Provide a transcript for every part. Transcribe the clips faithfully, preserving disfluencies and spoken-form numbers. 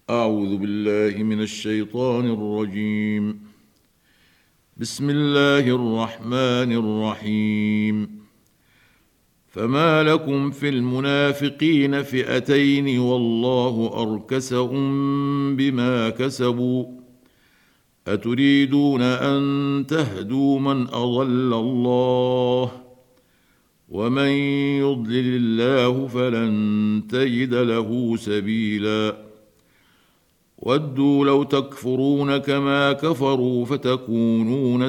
أعوذ بالله من الشيطان الرجيم. بسم الله الرحمن الرحيم. فما لكم في المنافقين فئتين والله أركسهم بما كسبوا أتريدون أن تهدوا من أضل الله ومن يضلل الله فلن تجد له سبيلا ودوا لو تكفرون كما كفروا فتكونون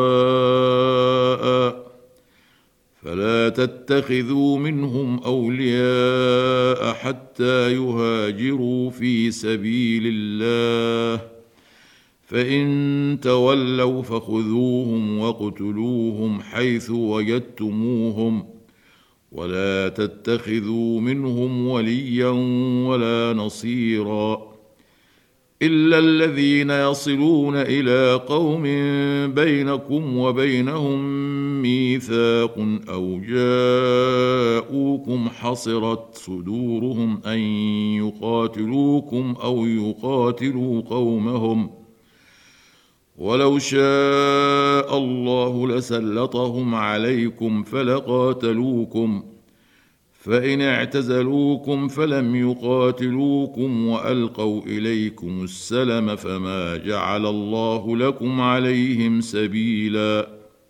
سواء فلا تتخذوا منهم أولياء حتى يهاجروا في سبيل الله فإن تولوا فخذوهم واقتلوهم حيث وجدتموهم ولا تتخذوا منهم وليا ولا نصيرا إلا الذين يصلون إلى قوم بينكم وبينهم ميثاق أو جاءوكم حصرت صدورهم أن يقاتلوكم أو يقاتلوا قومهم ولو شاء الله لسلطهم عليكم فلقاتلوكم فإن اعتزلوكم فلم يقاتلوكم وألقوا إليكم السلم فما جعل الله لكم عليهم سبيلا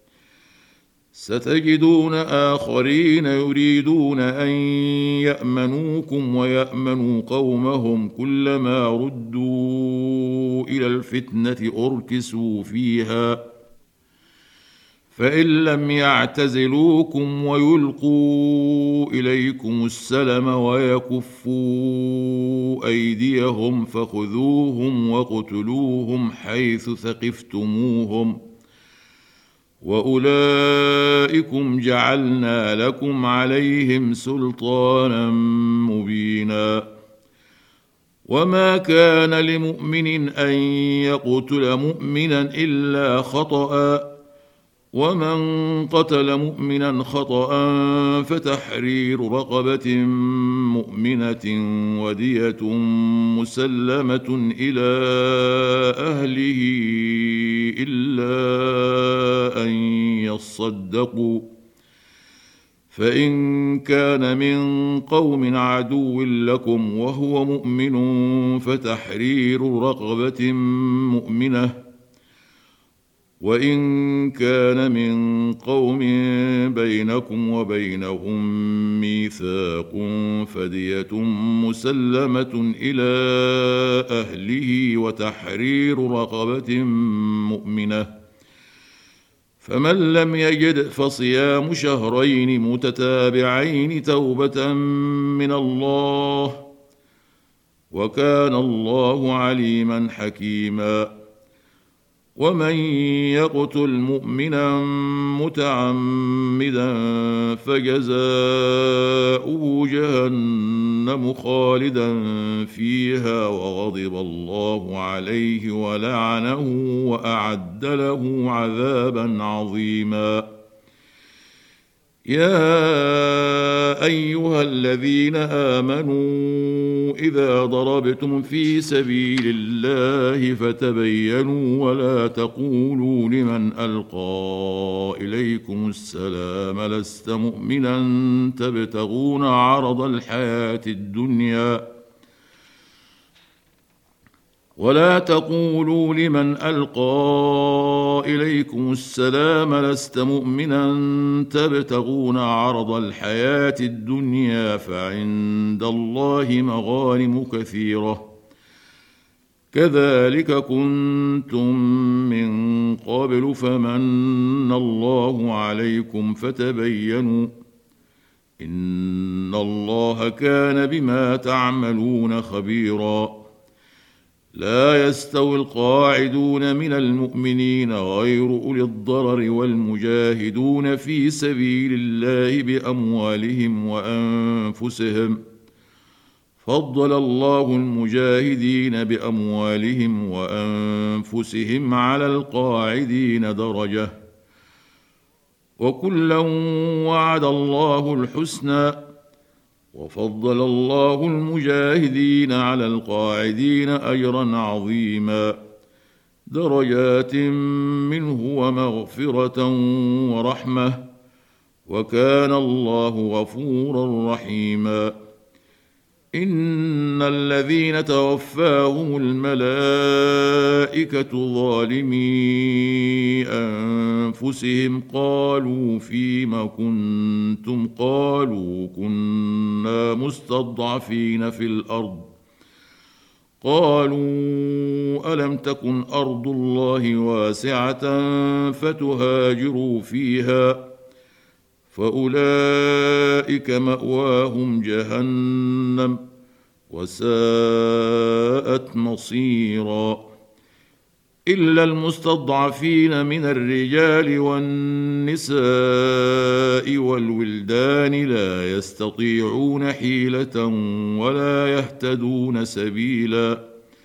ستجدون آخرين يريدون أن يأمنوكم ويأمنوا قومهم كلما ردوا إلى الفتنة أركسوا فيها فإن لم يعتزلوكم ويلقوا إليكم السلم ويكفوا أيديهم فخذوهم واقتلوهم حيث ثقفتموهم وأولئكم جعلنا لكم عليهم سلطانا مبينا وما كان لمؤمن أن يقتل مؤمنا إلا خطأ ومن قتل مؤمنا خطأ فتحرير رقبة مؤمنة ودية مسلمة إلى أهله إلا أن يصدقوا فإن كان من قوم عدو لكم وهو مؤمن فتحرير رقبة مؤمنة وإن كان من قوم بينكم وبينهم ميثاق فدية مسلمة إلى أهله وتحرير رقبة مؤمنة فمن لم يجد فصيام شهرين متتابعين توبة من الله وكان الله عليما حكيما ومن يقتل مؤمنا متعمدا فجزاؤه جهنم خالدا فيها وغضب الله عليه ولعنه وأعد له عذابا عظيما يا أيها الذين آمنوا إذا ضربتم في سبيل الله فتبينوا ولا تقولوا لمن ألقى إليكم السلام لست مؤمنا تبتغون عرض الحياة الدنيا ولا تقولوا لمن ألقى إليكم السلام لست مؤمنا تبتغون عرض الحياة الدنيا فعند الله مغانم كثيرة كذلك كنتم من قبل فمن الله عليكم فتبينوا إن الله كان بما تعملون خبيرا لا يستوي القاعدون من المؤمنين غير أولي الضرر والمجاهدون في سبيل الله بأموالهم وأنفسهم فضل الله المجاهدين بأموالهم وأنفسهم على القاعدين درجة وكلا وعد الله الحسنى وفضل الله المجاهدين على القاعدين أجرا عظيما، درجات منه ومغفرة ورحمة، وكان الله غفورا رحيما. إن الذين توفاهم الملائكة ظالمي أنفسهم قالوا فيم كنتم؟ قالوا كنا مستضعفين في الأرض. قالوا ألم تكن أرض الله واسعة فتهاجروا فيها؟ فأولئك مأواهم جهنم وساءت مصيرا. إلا المستضعفين من الرجال والنساء والولدان لا يستطيعون حيلة ولا يهتدون سبيلا،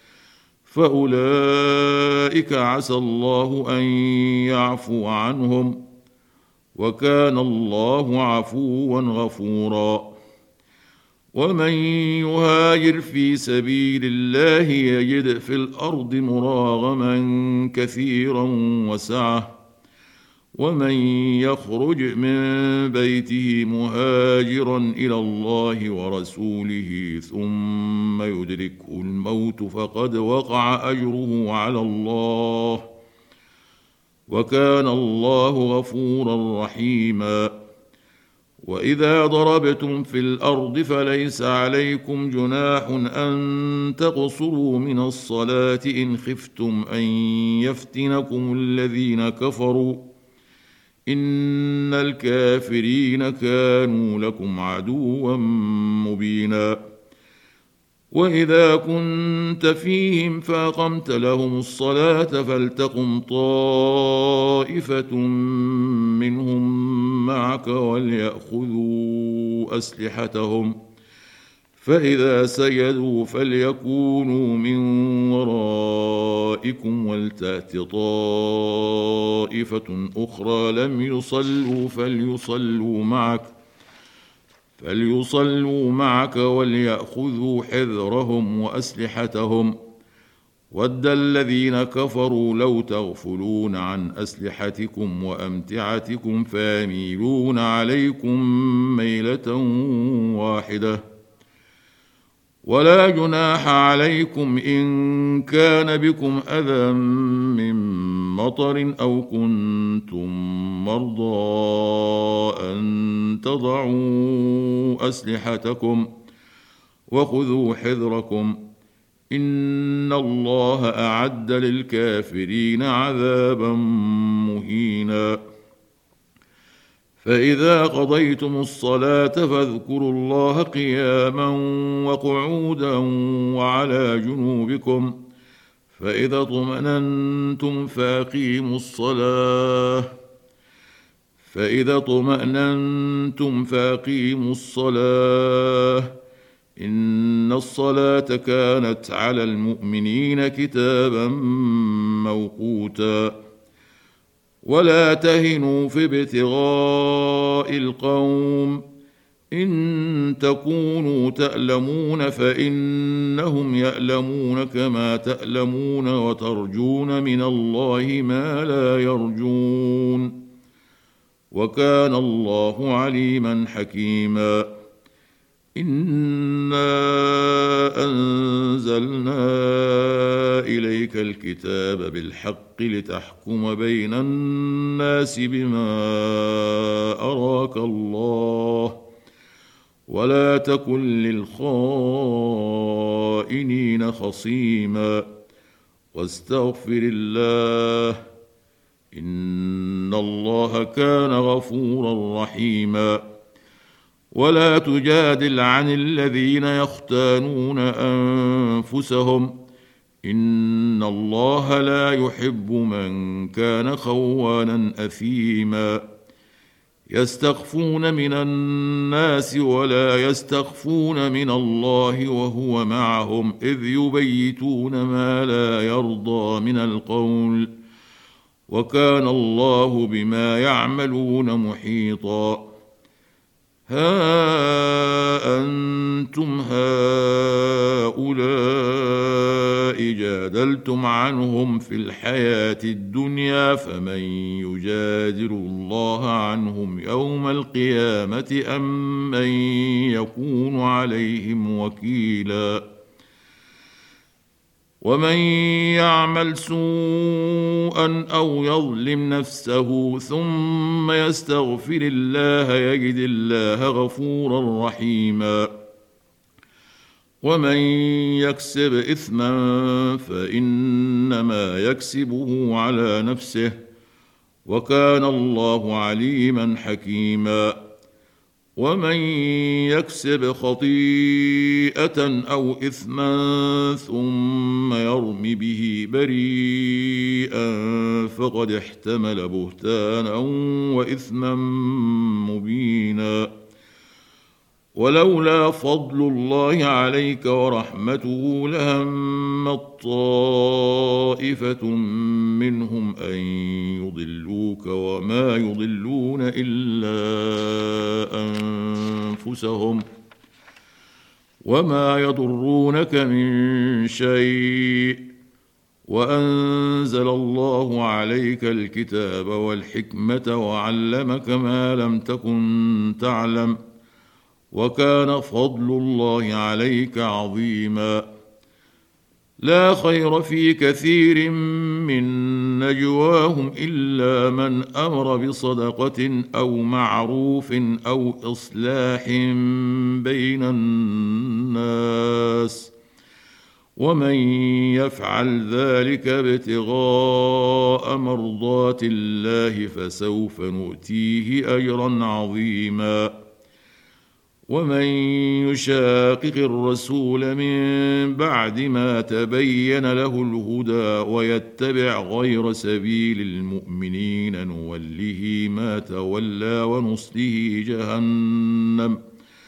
فأولئك عسى الله أن يعفو عنهم، وكان الله عفوا غفورا. ومن يهاجر في سبيل الله يجد في الأرض مراغما كثيرا وسعة، ومن يخرج من بيته مهاجرا إلى الله ورسوله ثم يدركه الموت فقد وقع أجره على الله، وكان الله غفورا رحيما. وإذا ضربتم في الأرض فليس عليكم جناح أن تقصروا من الصلاة إن خفتم أن يفتنكم الذين كفروا، إن الكافرين كانوا لكم عدوا مبينا. وإذا كنت فيهم فأقمت لهم الصلاة فلتقم طائفة منهم معك وليأخذوا أسلحتهم، فإذا سجدوا فليكونوا من ورائكم ولتأت طائفة أخرى لم يصلوا فليصلوا معك فليصلوا معك وليأخذوا حذرهم وأسلحتهم. ود الذين كفروا لو تغفلون عن أسلحتكم وأمتعتكم فيميلون عليكم ميلة واحدة. ولا جناح عليكم إن كان بكم أذى من مطر أو كنتم مرضى أن تضعوا أسلحتكم وخذوا حذركم، إن الله أعد للكافرين عذابا مهينا. فإذا قضيتم الصلاة فاذكروا الله قياما وقعودا وعلى جنوبكم، فإذا اطمأننتم فأقيموا الصلاة فإذا اطمأننتم فأقيموا الصلاة إن الصلاة كانت على المؤمنين كتابا موقوتا. ولا تهنوا في ابتغاء القوم، إن تكونوا تألمون فإنهم يألمون كما تألمون وترجون من الله ما لا يرجون، وكان الله عليما حكيما. إنا أنزلنا إليك الكتاب بالحق لتحكم بين الناس بما أراك الله، ولا تكن للخائنين خصيما، واستغفر الله إن الله كان غفورا رحيما. ولا تجادل عن الذين يختانون أنفسهم، إن الله لا يحب من كان خوانا أثيما. يستخفون من الناس ولا يستخفون من الله وهو معهم إذ يبيتون ما لا يرضى من القول، وكان الله بما يعملون محيطا. ها أنتم هؤلاء جادلتم عنهم في الحياة الدنيا فمن يجادل الله عنهم يوم القيامة أم من يكون عليهم وكيلا ومن يعمل سوءا أو يظلم نفسه ثم يستغفر الله يجد الله غفورا رحيما ومن يكسب إثما فإنما يكسبه على نفسه وكان الله عليما حكيما ومن يكسب خطيئة أو إثما ثم يرم به بريئا فقد احتمل بهتانا وإثما مبينا ولولا فضل الله عليك ورحمته لهمت طائفة منهم أن يضلوك وما يضلون إلا أنفسهم وما يضرونك من شيء وأنزل الله عليك الكتاب والحكمة وعلمك ما لم تكن تعلم وكان فضل الله عليك عظيما لا خير في كثير من نجواهم إلا من أمر بصدقة أو معروف أو إصلاح بين الناس ومن يفعل ذلك ابتغاء مرضات الله فسوف نؤتيه أجرا عظيما ومن يشاقق الرسول من بعد ما تبين له الهدى ويتبع غير سبيل المؤمنين نوله ما تولى ونصله جهنم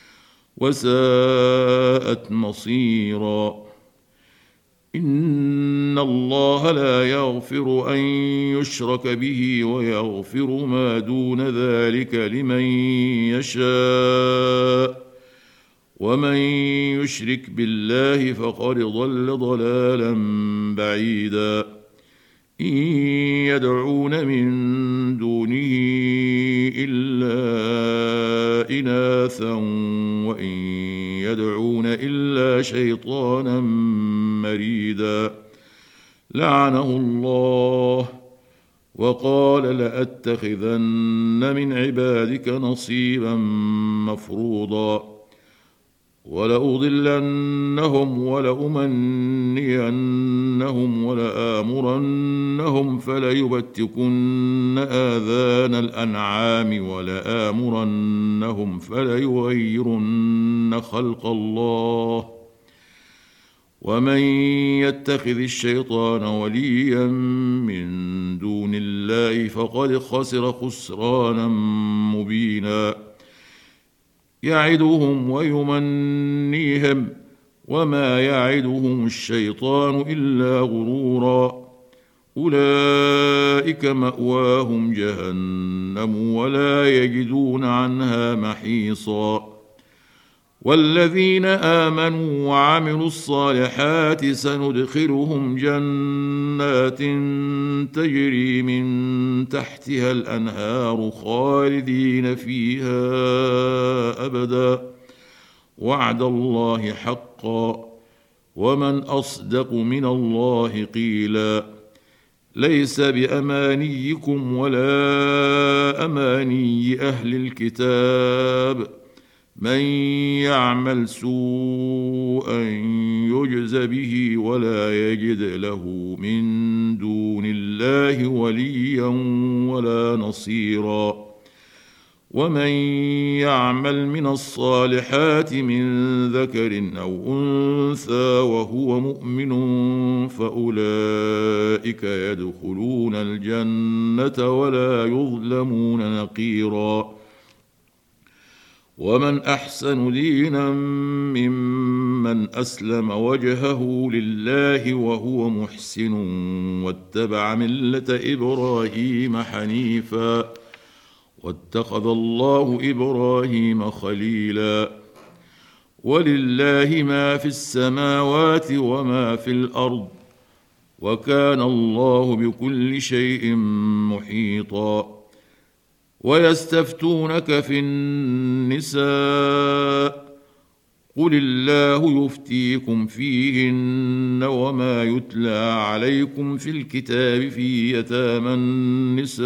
وساءت مصيرا إن الله لا يغفر أن يشرك به ويغفر ما دون ذلك لمن يشاء ومن يشرك بالله فقد ضل ضلالا بعيدا إن يدعون من دونه إلا إناثا وإن يدعون إلا شيطانا مريدا لعنه الله وقال لأتخذن من عبادك نصيبا مفروضا ولأضلنهم ولأمنينهم ولآمرنهم فليبتكن آذان الأنعام ولآمرنهم فليغيرن خلق الله ومن يتخذ الشيطان وليا من دون الله فقد خسر خسرانا مبينا يعدهم ويمنيهم وما يعدهم الشيطان إلا غرورا أولئك مأواهم جهنم ولا يجدون عنها محيصا والذين آمنوا وعملوا الصالحات سندخلهم جنات تجري من تحتها الأنهار خالدين فيها أبدا وعد الله حقا ومن أصدق من الله قيلا ليس بأمانيكم ولا أماني أهل الكتاب من يعمل سوءا يجز به ولا يجد له من دون الله وليا ولا نصيرا ومن يعمل من الصالحات من ذكر أو أنثى وهو مؤمن فأولئك يدخلون الجنة ولا يظلمون نقيرا ومن أحسن دينا ممن أسلم وجهه لله وهو محسن واتبع ملة إبراهيم حنيفا واتخذ الله إبراهيم خليلا. ولله ما في السماوات وما في الأرض، وكان الله بكل شيء محيطا. ويستفتونك في النساء، قل الله يفتيكم فيهن وما يتلى عليكم في الكتاب في يتامى النساء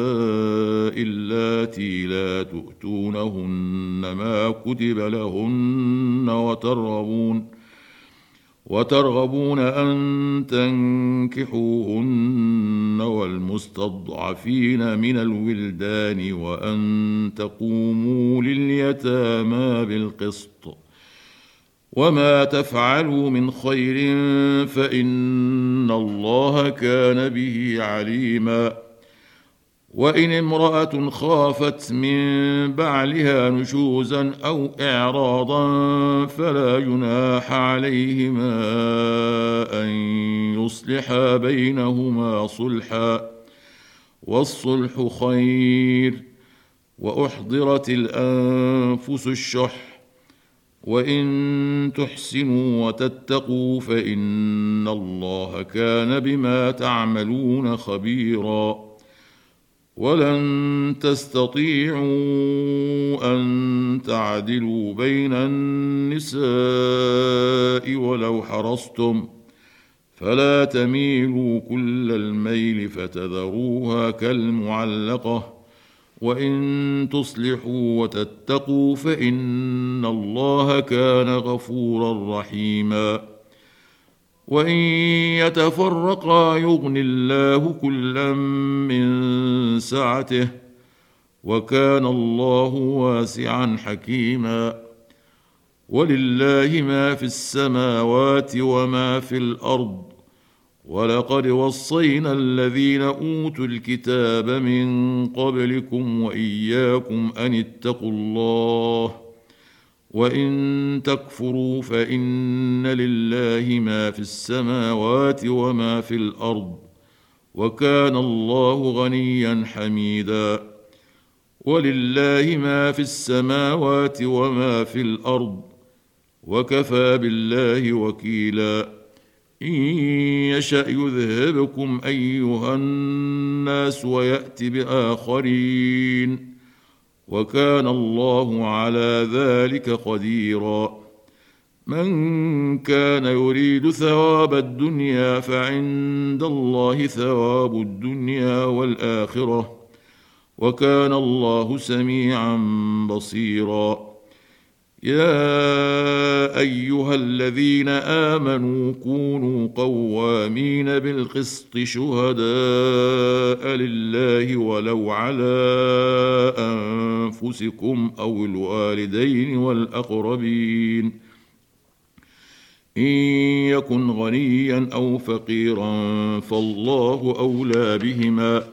اللاتي لا تؤتونهن ما كتب لهن وترغبون وترغبون أن تنكحوهن والمستضعفين من الولدان وأن تقوموا لليتامى بالقسط، وما تفعلوا من خير فإن الله كان به عليما. وإن امرأة خافت من بعلها نشوزا أو إعراضا فلا جناح عليهما أن يصلحا بينهما صلحا، والصلح خير. وأحضرت الأنفس الشح، وإن تحسنوا وتتقوا فإن الله كان بما تعملون خبيرا. ولن تستطيعوا أن تعدلوا بين النساء ولو حرصتم، فلا تميلوا كل الميل فتذروها كالمعلقة. وإن تصلحوا وتتقوا فإن الله كان غفورا رحيما. وإن يتفرقا يغن الله كلا من سعته، وكان الله واسعا حكيما. ولله ما في السماوات وما في الأرض، ولقد وصينا الذين أوتوا الكتاب من قبلكم وإياكم أن اتقوا الله، وإن تكفروا فإن لله ما في السماوات وما في الأرض، وكان الله غنيا حميدا. ولله ما في السماوات وما في الأرض، وكفى بالله وكيلا. إن يشأ يذهبكم أيها الناس ويأت بآخرين، وكان الله على ذلك قديرا. من كان يريد ثواب الدنيا فعند الله ثواب الدنيا والآخرة، وكان الله سميعا بصيرا. يا أيها الذين آمنوا كونوا قوامين بالقسط شهداء لله ولو على أنفسكم أو الوالدين والأقربين، إن يكن غنيا أو فقيرا فالله أولى بهما،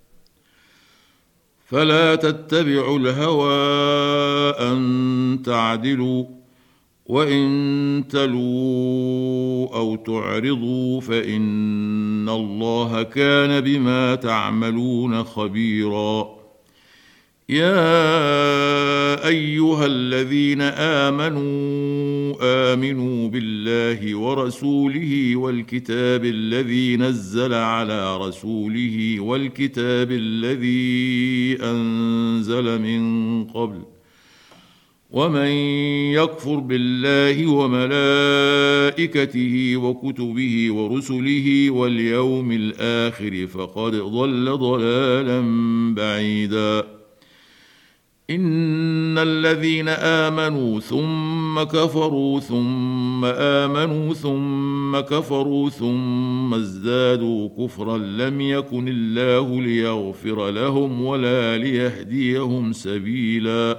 فلا تتبعوا الهوى أن تعدلوا، وإن تلووا أو تعرضوا فإن الله كان بما تعملون خبيرا. يا أيها الذين آمنوا آمنوا بالله ورسوله والكتاب الذي نزل على رسوله والكتاب الذي أنزل من قبل، ومن يكفر بالله وملائكته وكتبه ورسله واليوم الآخر فقد ضل ضلالا بعيدا. إن الذين آمنوا ثم كفروا ثم آمنوا ثم كفروا ثم ازدادوا كفرا لم يكن الله ليغفر لهم ولا ليهديهم سبيلا.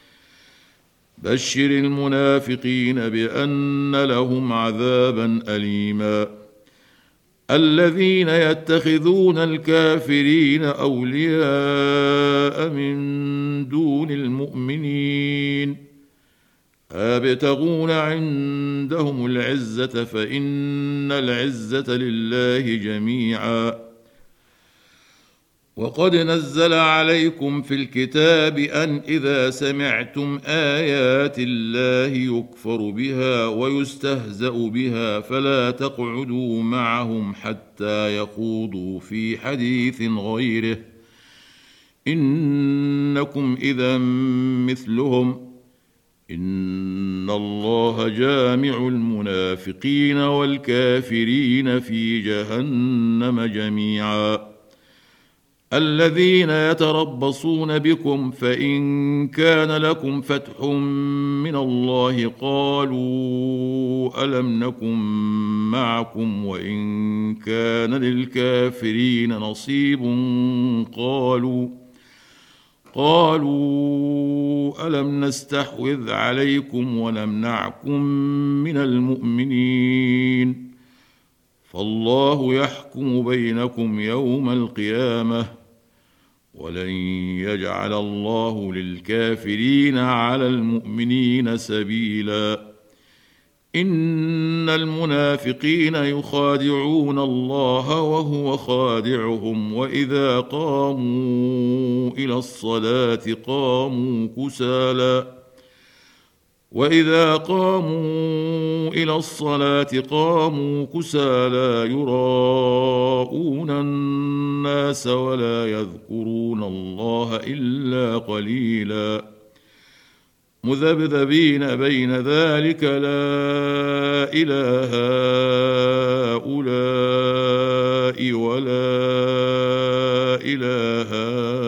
بشر المنافقين بأن لهم عذابا أليما. الذين يتخذون الكافرين أولياء من دون المؤمنين أبتغون عندهم العزة فإن العزة لله جميعا. وقد نزل عليكم في الكتاب أن إذا سمعتم آيات الله يكفر بها ويستهزأ بها فلا تقعدوا معهم حتى يخوضوا في حديث غيره إنكم إذا مثلهم إن الله جامع المنافقين والكافرين في جهنم جميعا الذين يتربصون بكم فإن كان لكم فتح من الله قالوا ألم نكن معكم وإن كان للكافرين نصيب قالوا قالوا ألم نستحوذ عليكم ونمنعكم من المؤمنين فالله يحكم بينكم يوم القيامة ولن يجعل الله للكافرين على المؤمنين سبيلا إن المنافقين يخادعون الله وهو خادعهم وإذا قاموا إلى الصلاة قاموا كسالى وإذا قاموا إلى الصلاة قاموا كسالى يراءون الناس ولا يذكرون الله إلا قليلا مذبذبين بين ذلك لا إله هؤلاء ولا إله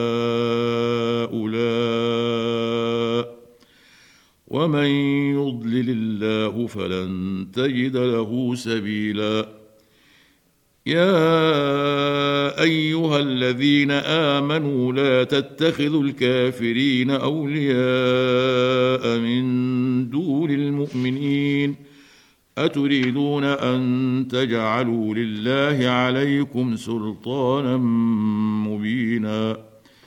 هؤلاء ومن يضلل الله فلن تجد له سبيلا يا أيها الذين آمنوا لا تتخذوا الكافرين أولياء من دون المؤمنين أتريدون أن تجعلوا لله عليكم سلطانا مبينا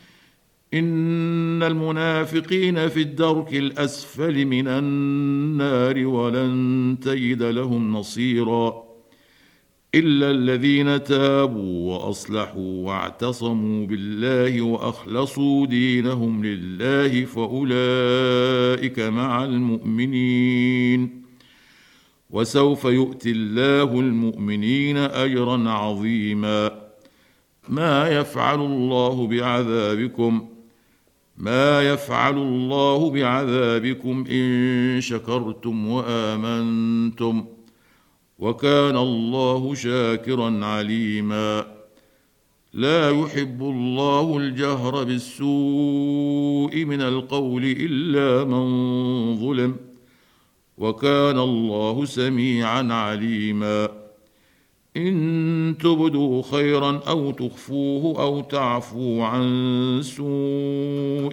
إن المنافقين في الدرك الأسفل من النار ولن تجد لهم نصيرا إلا الذين تابوا وأصلحوا واعتصموا بالله وأخلصوا دينهم لله فأولئك مع المؤمنين وسوف يؤتي الله المؤمنين أجرا عظيما ما يفعل الله بعذابكم ما يفعل الله بعذابكم إن شكرتم وآمنتم وكان الله شاكرا عليما لا يحب الله الجهر بالسوء من القول إلا من ظلم وكان الله سميعا عليما إن تبدوا خيرا أو تخفوه أو تعفوا عن سوء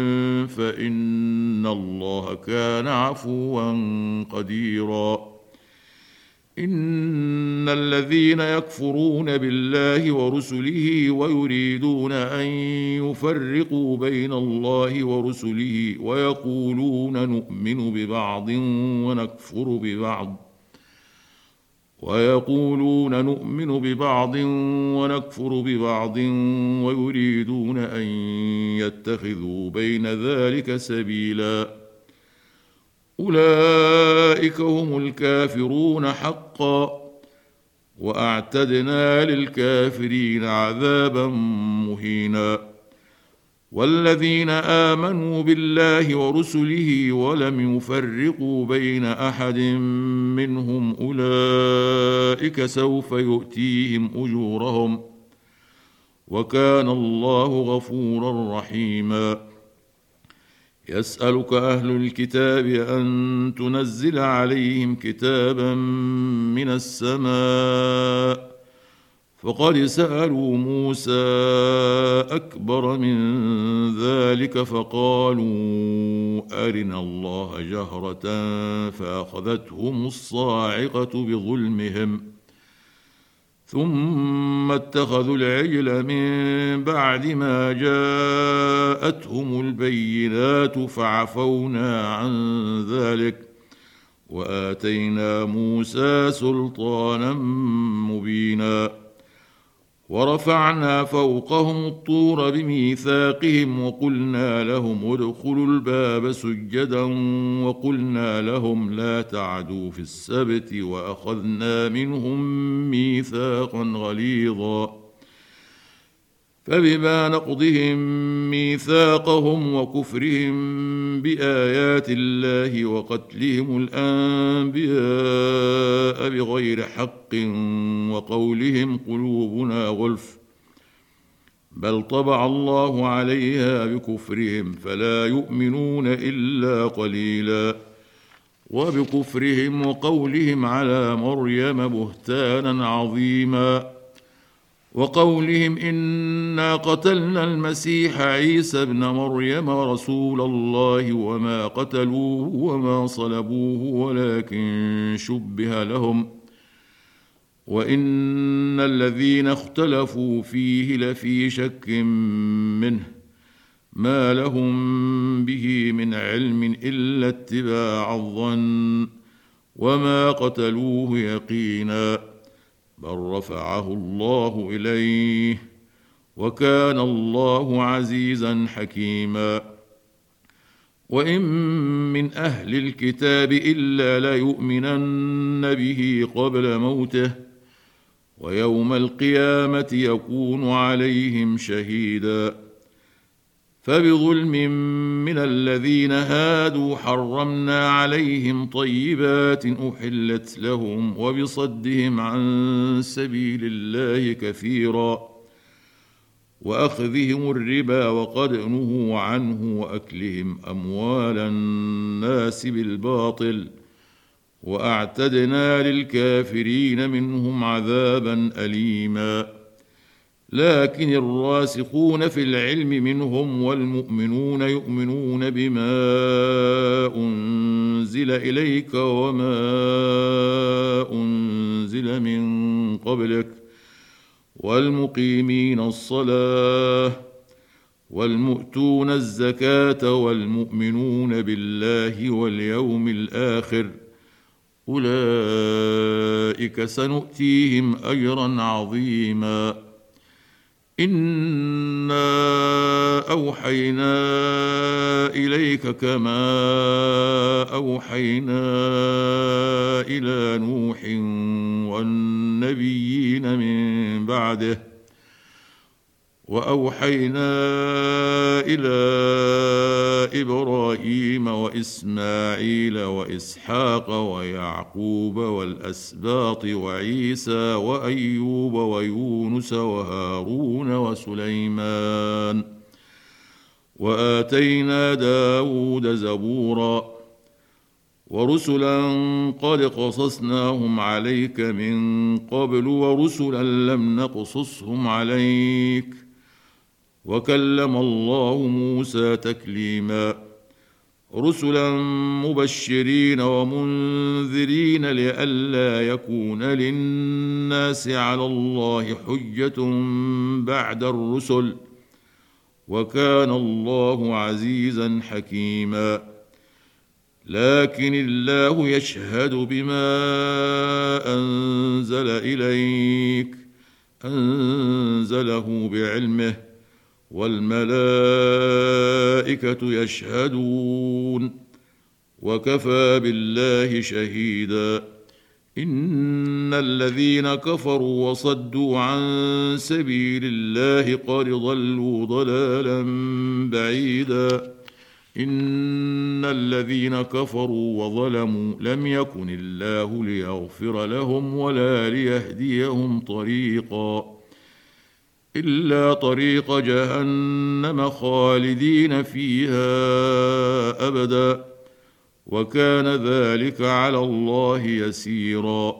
فإن الله كان عفوا قديرا إن الذين يكفرون بالله ورسله ويريدون أن يفرقوا بين الله ورسله ويقولون نؤمن ببعض ونكفر ببعض ويقولون نؤمن ببعض ونكفر ببعض ويريدون أن يتخذوا بين ذلك سبيلا أولئك هم الكافرون حقا وأعتدنا للكافرين عذابا مهينا والذين آمنوا بالله ورسله ولم يفرقوا بين أحد منهم أولئك سوف يؤتيهم أجورهم وكان الله غفورا رحيما يسألك أهل الكتاب أن تنزل عليهم كتابا من السماء فقد سألوا موسى أكبر من ذلك فقالوا أرنا الله جهرة فأخذتهم الصاعقة بظلمهم ثم اتخذوا العجل من بعد ما جاءتهم البينات فعفونا عن ذلك وآتينا موسى سلطانا مبينا ورفعنا فوقهم الطور بميثاقهم وقلنا لهم ادخلوا الباب سجدا وقلنا لهم لا تعدوا في السبت وأخذنا منهم ميثاقا غليظا فبما نقضهم ميثاقهم وكفرهم بآيات الله وقتلهم الأنبياء بغير حق وقولهم قلوبنا غلف بل طبع الله عليها بكفرهم فلا يؤمنون إلا قليلا وبكفرهم وقولهم على مريم بهتانا عظيما وقولهم إنا قتلنا المسيح عيسى ابن مريم رسول الله وما قتلوه وما صلبوه ولكن شبه لهم وإن الذين اختلفوا فيه لفي شك منه ما لهم به من علم إلا اتباع الظن وما قتلوه يقينا بل رفعه الله إليه وكان الله عزيزا حكيما وإن من أهل الكتاب إلا ليؤمنن به قبل موته ويوم القيامة يكون عليهم شهيدا فبظلم من الذين هادوا حرمنا عليهم طيبات أحلت لهم وبصدهم عن سبيل الله كثيرا وأخذهم الربا وقد نهوا عنه وأكلهم أموال الناس بالباطل وأعتدنا للكافرين منهم عذابا أليما لكن الراسخون في العلم منهم والمؤمنون يؤمنون بما أنزل إليك وما أنزل من قبلك والمقيمين الصلاة والمؤتون الزكاة والمؤمنون بالله واليوم الآخر أولئك سنؤتيهم أجرا عظيما إنا أوحينا إليك كما أوحينا إلى نوح والنبيين من بعده وأوحينا إلى إبراهيم وإسماعيل وإسحاق ويعقوب والأسباط وعيسى وأيوب ويونس وهارون وسليمان وآتينا داود زبورا ورسلا قد قصصناهم عليك من قبل ورسلا لم نقصصهم عليك وكلم الله موسى تكليما رسلا مبشرين ومنذرين لئلا يكون للناس على الله حجة بعد الرسل وكان الله عزيزا حكيما لكن الله يشهد بما أنزل إليك أنزله بعلمه والملائكة يشهدون وكفى بالله شهيدا إن الذين كفروا وصدوا عن سبيل الله قد ضلوا ضلالا بعيدا إن الذين كفروا وظلموا لم يكن الله ليغفر لهم ولا ليهديهم طريقا إلا طريق جهنم خالدين فيها أبدا وكان ذلك على الله يسيرا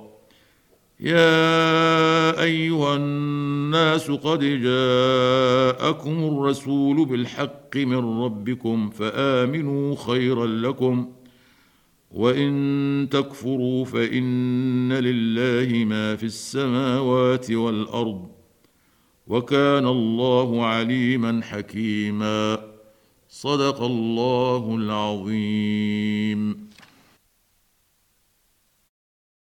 يا أيها الناس قد جاءكم الرسول بالحق من ربكم فآمنوا خيرا لكم وإن تكفروا فإن لله ما في السماوات والأرض وكان الله عليما حكيما صدق الله العظيم.